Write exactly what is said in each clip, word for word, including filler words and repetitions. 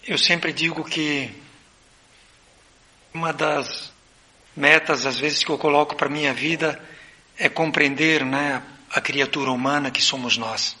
Eu sempre digo que uma das metas, às vezes, que eu coloco para a minha vida é compreender, né, a criatura humana que somos nós.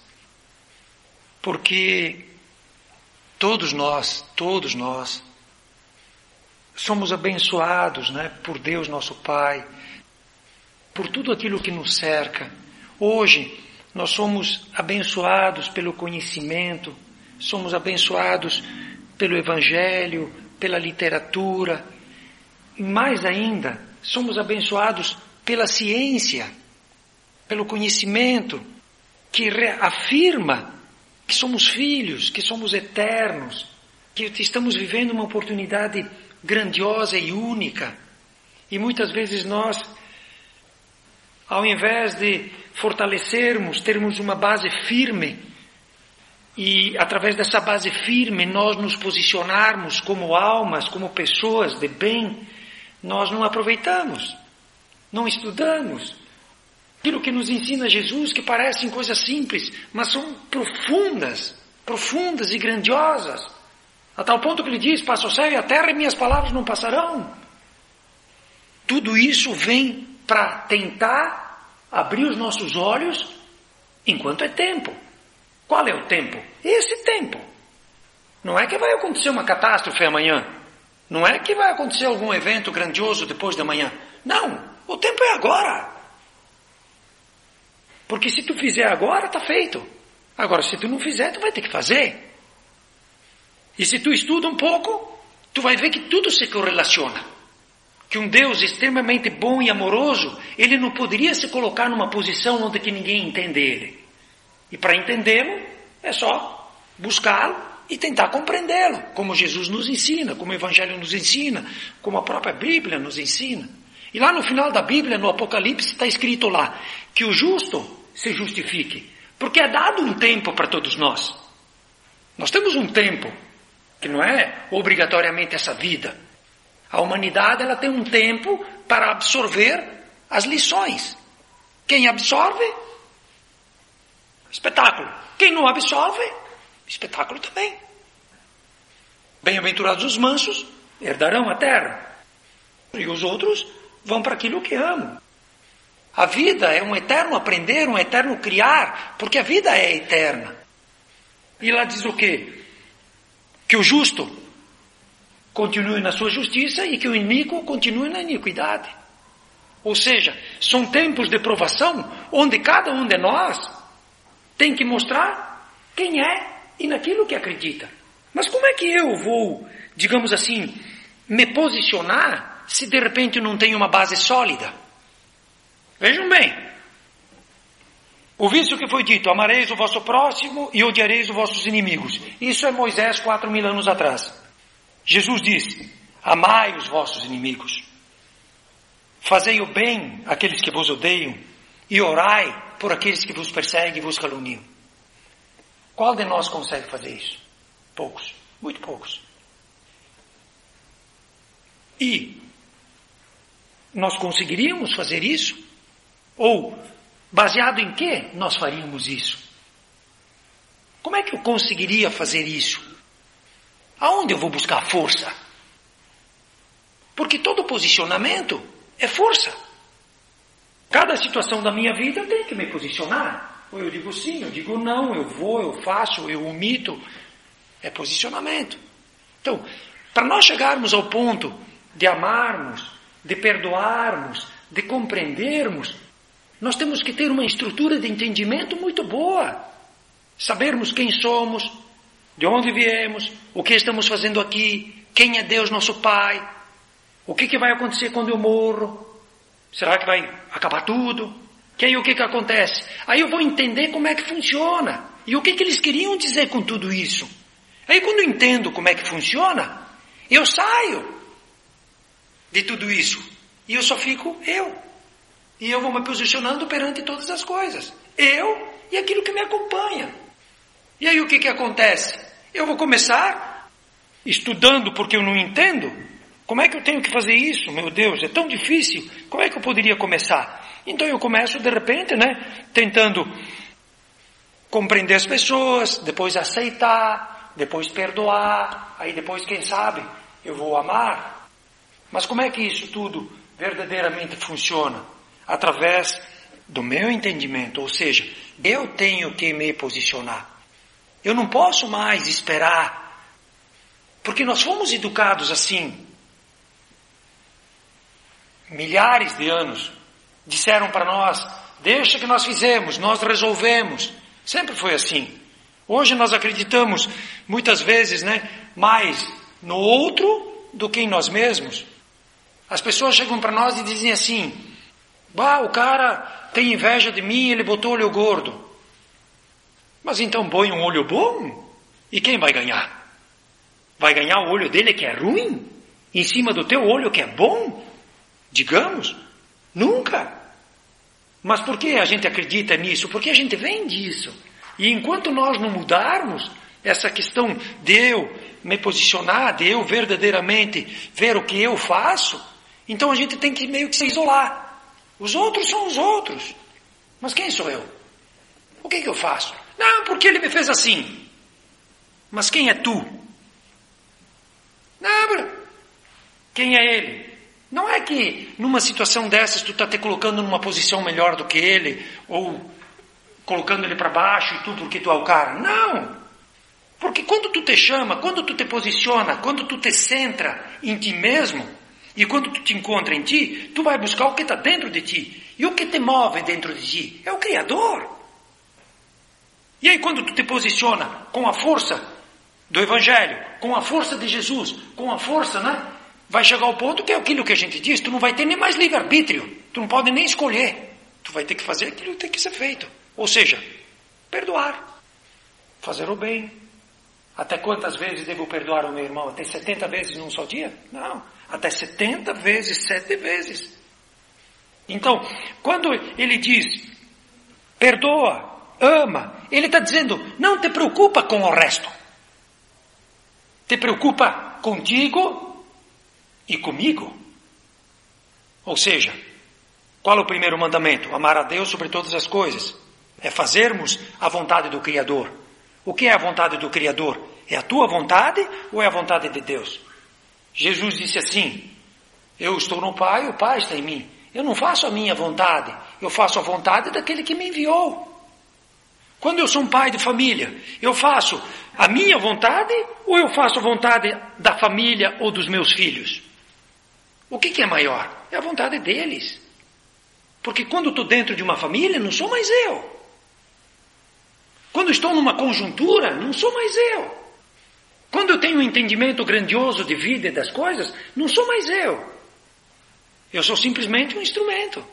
Porque todos nós, todos nós, somos abençoados, né, por Deus nosso Pai, por tudo aquilo que nos cerca. Hoje, nós somos abençoados pelo conhecimento, somos abençoados pelo Evangelho, pela literatura. E mais ainda, somos abençoados pela ciência, pelo conhecimento, que afirma que somos filhos, que somos eternos, que estamos vivendo uma oportunidade grandiosa e única. E muitas vezes nós, ao invés de fortalecermos, termos uma base firme, e através dessa base firme nós nos posicionarmos como almas, como pessoas de bem, nós não aproveitamos, não estudamos aquilo que nos ensina Jesus, que parecem coisas simples, mas são profundas, profundas e grandiosas, a tal ponto que ele diz: passa o céu e a terra e minhas palavras não passarão. Tudo isso vem para tentar abrir os nossos olhos enquanto é tempo. Qual é o tempo? Esse tempo. Não é que vai acontecer uma catástrofe amanhã. Não é que vai acontecer algum evento grandioso depois de amanhã. Não, o tempo é agora. Porque se tu fizer agora, está feito. Agora, se tu não fizer, tu vai ter que fazer. E se tu estuda um pouco, tu vai ver que tudo se correlaciona. Que um Deus extremamente bom e amoroso, ele não poderia se colocar numa posição onde que ninguém entende ele. E para entendê-lo, é só buscá-lo e tentar compreendê-lo, como Jesus nos ensina, como o Evangelho nos ensina, como a própria Bíblia nos ensina. E lá no final da Bíblia, no Apocalipse, está escrito lá, que o justo se justifique, porque é dado um tempo para todos nós. Nós temos um tempo, que não é obrigatoriamente essa vida. A humanidade, ela tem um tempo para absorver as lições. Quem absorve, espetáculo. Quem não absorve, espetáculo também. Bem-aventurados os mansos, herdarão a terra. E os outros vão para aquilo que amam. A vida é um eterno aprender, um eterno criar, porque a vida é eterna. E lá diz o quê? Que o justo continue na sua justiça e que o iníquo continue na iniquidade. Ou seja, são tempos de provação onde cada um de nós tem que mostrar quem é e naquilo que acredita. Mas como é que eu vou, digamos assim, me posicionar se de repente eu não tenho uma base sólida? Vejam bem, ouvi isso que foi dito: amareis o vosso próximo e odiareis os vossos inimigos. Isso é Moisés quatro mil anos atrás. Jesus disse: amai os vossos inimigos, fazei o bem àqueles que vos odeiam e orai por aqueles que vos perseguem e vos caluniam. Qual de nós consegue fazer isso? Poucos, muito poucos. E nós conseguiríamos fazer isso? Ou, baseado em que nós faríamos isso? Como é que eu conseguiria fazer isso? Aonde eu vou buscar força? Porque todo posicionamento é força. Cada situação da minha vida tem que me posicionar. Ou eu digo sim, eu digo não, eu vou, eu faço, eu omito. É posicionamento. Então, para nós chegarmos ao ponto de amarmos, de perdoarmos, de compreendermos, nós temos que ter uma estrutura de entendimento muito boa. Sabermos quem somos, de onde viemos, o que estamos fazendo aqui, quem é Deus nosso Pai, o que, que vai acontecer quando eu morro. Será que vai acabar tudo? Que aí o que, que acontece? Aí eu vou entender como é que funciona. E o que, que eles queriam dizer com tudo isso? Aí quando eu entendo como é que funciona, eu saio de tudo isso. E eu só fico eu. E eu vou me posicionando perante todas as coisas. Eu e aquilo que me acompanha. E aí o que, que acontece? Eu vou começar estudando porque eu não entendo. Como é que eu tenho que fazer isso? Meu Deus, é tão difícil. Como é que eu poderia começar? Então eu começo de repente, né, tentando compreender as pessoas, depois aceitar, depois perdoar, aí depois, quem sabe, eu vou amar. Mas como é que isso tudo verdadeiramente funciona? Através do meu entendimento, ou seja, eu tenho que me posicionar. Eu não posso mais esperar, porque nós fomos educados assim. Milhares de anos disseram para nós, deixa que nós fizemos, nós resolvemos. Sempre foi assim. Hoje nós acreditamos, muitas vezes, né, mais no outro do que em nós mesmos. As pessoas chegam para nós e dizem assim, bah, o cara tem inveja de mim, ele botou olho gordo. Mas então põe um olho bom, e quem vai ganhar? Vai ganhar o olho dele que é ruim? Em cima do teu olho que é bom? Digamos, nunca. Mas por que a gente acredita nisso? Porque a gente vem disso. E enquanto nós não mudarmos essa questão de eu me posicionar, de eu verdadeiramente ver o que eu faço, então a gente tem que meio que se isolar. Os outros são os outros. Mas quem sou eu? O que, que eu faço? Não, porque ele me fez assim. Mas quem é tu? Não, quem é ele? Não é que numa situação dessas tu está te colocando numa posição melhor do que ele, ou colocando ele para baixo e tu porque tu é o cara. Não! Porque quando tu te chama, quando tu te posiciona, quando tu te centra em ti mesmo, e quando tu te encontra em ti, tu vai buscar o que está dentro de ti. E o que te move dentro de ti é o Criador. E aí quando tu te posiciona com a força do Evangelho, com a força de Jesus, com a força, né? Vai chegar ao ponto que é aquilo que a gente diz, tu não vai ter nem mais livre-arbítrio. Tu não pode nem escolher. Tu vai ter que fazer aquilo que tem que ser feito. Ou seja, perdoar. Fazer o bem. Até quantas vezes devo perdoar o meu irmão? Até setenta vezes num só dia? Não. Até setenta vezes, sete vezes. Então, quando ele diz, perdoa, ama, ele está dizendo, não te preocupa com o resto. Te preocupa contigo e comigo. Ou seja, qual é o primeiro mandamento? Amar a Deus sobre todas as coisas. É fazermos a vontade do Criador. O que é a vontade do Criador? É a tua vontade ou é a vontade de Deus? Jesus disse assim, eu estou no Pai, o Pai está em mim. Eu não faço a minha vontade, eu faço a vontade daquele que me enviou. Quando eu sou um pai de família, eu faço a minha vontade ou eu faço a vontade da família ou dos meus filhos? O que, que é maior? É a vontade deles. Porque quando estou dentro de uma família, não sou mais eu. Quando estou numa conjuntura, não sou mais eu. Quando eu tenho um entendimento grandioso de vida e das coisas, não sou mais eu. Eu sou simplesmente um instrumento.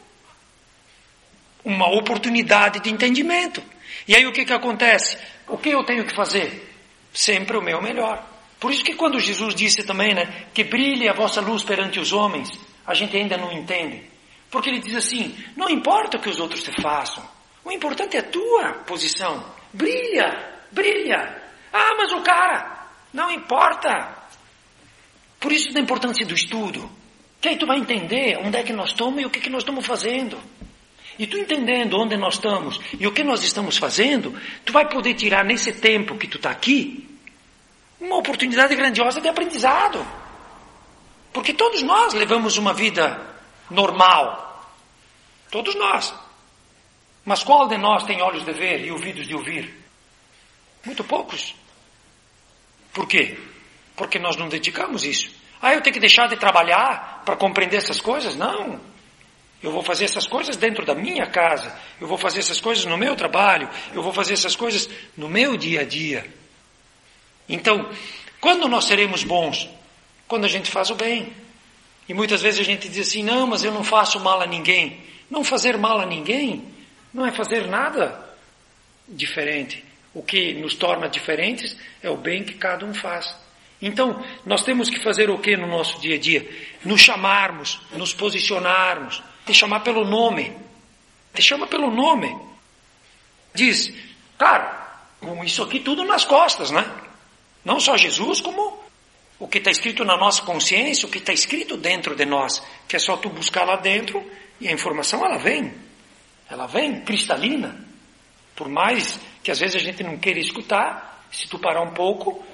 Uma oportunidade de entendimento. E aí o que que acontece? O que eu tenho que fazer? Sempre o meu melhor. Por isso que quando Jesus disse também, né, que brilhe a vossa luz perante os homens, a gente ainda não entende. Porque ele diz assim, não importa o que os outros te façam, o importante é a tua posição. Brilha, brilha. Ah, mas o cara, não importa. Por isso da importância do estudo. Que aí tu vai entender onde é que nós estamos e o que, que nós estamos fazendo. E tu entendendo onde nós estamos e o que nós estamos fazendo, tu vai poder tirar nesse tempo que tu está aqui, uma oportunidade grandiosa de aprendizado. Porque todos nós levamos uma vida normal. Todos nós. Mas qual de nós tem olhos de ver e ouvidos de ouvir? Muito poucos. Por quê? Porque nós não dedicamos isso. Ah, eu tenho que deixar de trabalhar para compreender essas coisas? Não. Eu vou fazer essas coisas dentro da minha casa. Eu vou fazer essas coisas no meu trabalho. Eu vou fazer essas coisas no meu dia a dia. Então, quando nós seremos bons? Quando a gente faz o bem. E muitas vezes a gente diz assim, não, mas eu não faço mal a ninguém. Não fazer mal a ninguém não é fazer nada diferente. O que nos torna diferentes é o bem que cada um faz. Então, nós temos que fazer o que no nosso dia a dia? Nos chamarmos, nos posicionarmos, te chamar pelo nome. Te chama pelo nome. Diz, claro, com isso aqui tudo nas costas, né? Não só Jesus, como o que está escrito na nossa consciência, o que está escrito dentro de nós, que é só tu buscar lá dentro e a informação ela vem. Ela vem cristalina. Por mais que às vezes a gente não queira escutar, se tu parar um pouco,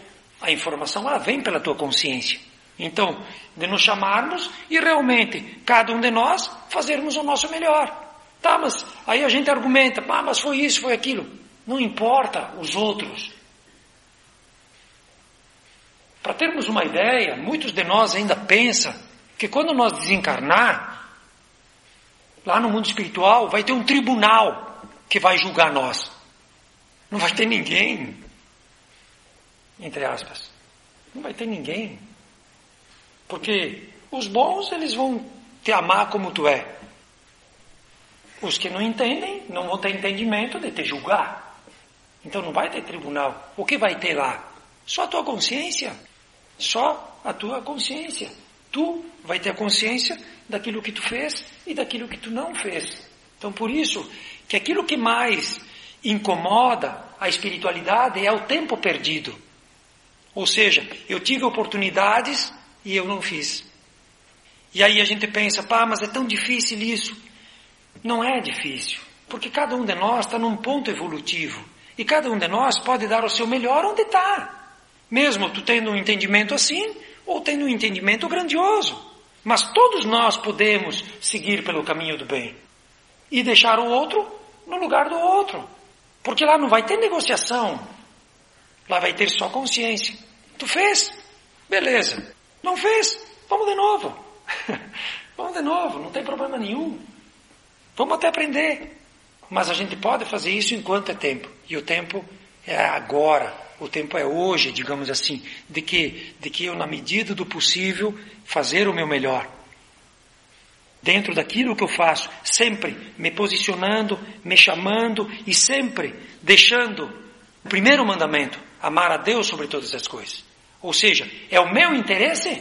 A informação, ela vem pela tua consciência. Então, de nos chamarmos e realmente, cada um de nós, fazermos o nosso melhor. Tá, mas aí a gente argumenta, ah, mas foi isso, foi aquilo. Não importa os outros. Para termos uma ideia, muitos de nós ainda pensam que quando nós desencarnar, lá no mundo espiritual, vai ter um tribunal que vai julgar nós. Não vai ter ninguém, entre aspas. Não vai ter ninguém. Porque os bons, eles vão te amar como tu é. Os que não entendem, não vão ter entendimento de te julgar. Então não vai ter tribunal. O que vai ter lá? Só a tua consciência. Só a tua consciência. Tu vai ter a consciência daquilo que tu fez e daquilo que tu não fez. Então por isso que aquilo que mais incomoda a espiritualidade é o tempo perdido. Ou seja, eu tive oportunidades e eu não fiz. E aí a gente pensa, pá, mas é tão difícil isso. Não é difícil, porque cada um de nós está num ponto evolutivo. E cada um de nós pode dar o seu melhor onde está. Mesmo tu tendo um entendimento assim, ou tendo um entendimento grandioso. Mas todos nós podemos seguir pelo caminho do bem. E deixar o outro no lugar do outro. Porque lá não vai ter negociação. Lá vai ter só consciência. Tu fez? Beleza. Não fez? Vamos de novo. Vamos de novo, não tem problema nenhum. Vamos até aprender. Mas a gente pode fazer isso enquanto é tempo. E o tempo é agora. O tempo é hoje, digamos assim. De que, de que eu, na medida do possível, fazer o meu melhor. Dentro daquilo que eu faço. Sempre me posicionando, me chamando e sempre deixando o primeiro mandamento. Amar a Deus sobre todas as coisas. Ou seja, é o meu interesse?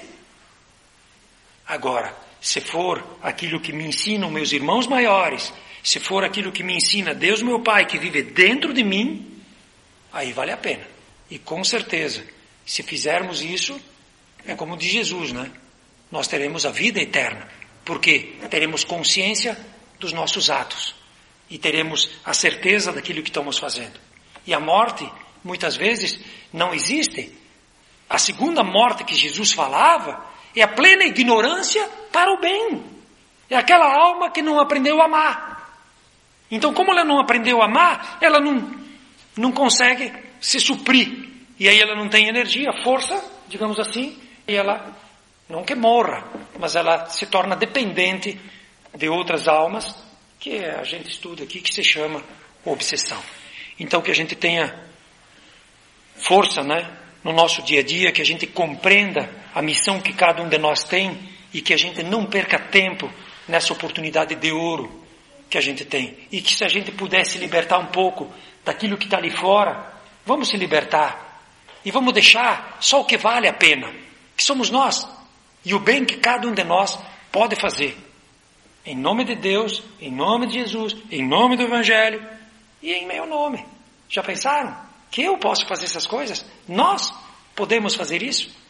Agora, se for aquilo que me ensinam meus irmãos maiores, se for aquilo que me ensina Deus meu Pai, que vive dentro de mim, aí vale a pena. E com certeza, se fizermos isso, é como diz Jesus, né? Nós teremos a vida eterna. Porque teremos consciência dos nossos atos. E teremos a certeza daquilo que estamos fazendo. E a morte, muitas vezes, não existe. A segunda morte que Jesus falava é a plena ignorância para o bem. É aquela alma que não aprendeu a amar. Então, como ela não aprendeu a amar, ela não, não consegue se suprir. E aí ela não tem energia, força, digamos assim, e ela, não que morra, mas ela se torna dependente de outras almas, que a gente estuda aqui, que se chama obsessão. Então, que a gente tenha força, né? No nosso dia a dia, que a gente compreenda a missão que cada um de nós tem e que a gente não perca tempo nessa oportunidade de ouro que a gente tem. E que se a gente pudesse libertar um pouco daquilo que está ali fora, vamos se libertar. E vamos deixar só o que vale a pena, que somos nós. E o bem que cada um de nós pode fazer. Em nome de Deus, em nome de Jesus, em nome do Evangelho e em meu nome. Já pensaram? Que eu posso fazer essas coisas? Nós podemos fazer isso?